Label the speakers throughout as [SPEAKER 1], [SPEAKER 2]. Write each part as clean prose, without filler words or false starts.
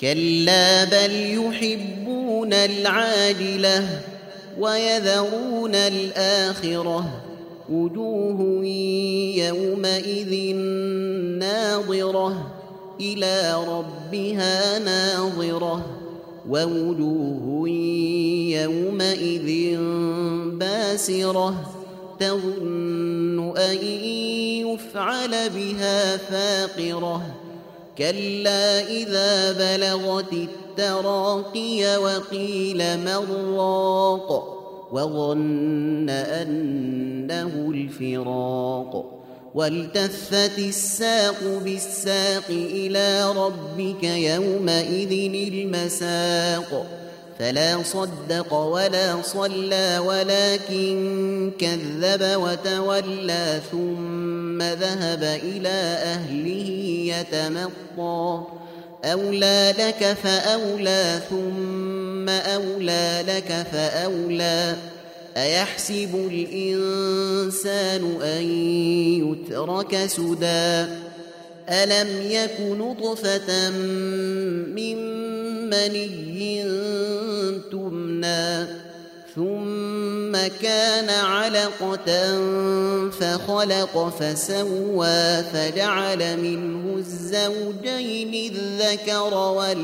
[SPEAKER 1] كلا بل يحبون العاجلة ويذرون الآخرة وجوه يومئذ ناظرة إلى ربها ناظرة ووجوه يومئذ باسرة تظن أن يفعل بها فاقرة كلا إذا بلغت التراقي وقيل من راق وظن أنه الفراق والتفت الساق بالساق إلى ربك يومئذ المساق فلا صدق ولا صلى ولكن كذب وتولى ثم ذهب إلى أهله يتمطى أولى لك فأولى ثم أولى لك فأولى أيحسب الإنسان أن يترك سدى ألم يك نطفة من مني تمنى ثم كان علقة فخلق فسوى فجعل منه الزوجين الذكر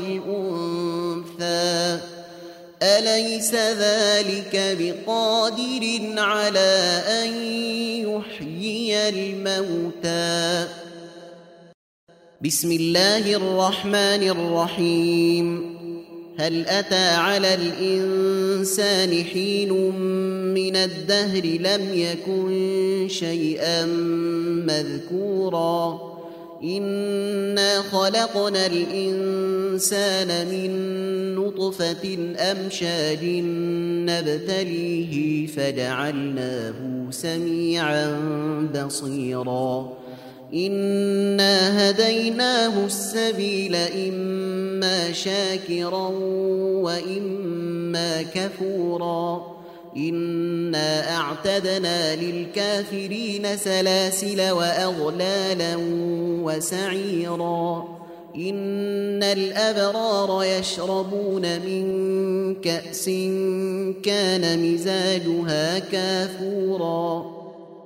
[SPEAKER 1] والأنثى أليس ذلك بقادر على أن يحيي الموتى بسم الله الرحمن الرحيم هل أتى على الإنسان حين من الدهر لم يكن شيئا مذكورا إنا خلقنا الإنسان من نطفة أمشاج نبتليه فجعلناه سميعا بصيرا إنا هديناه السبيل إما شاكرا وإما كفورا إنا أعتدنا للكافرين سلاسل وأغلالا وسعيرا إن الأبرار يشربون من كأس كان مزاجها كافورا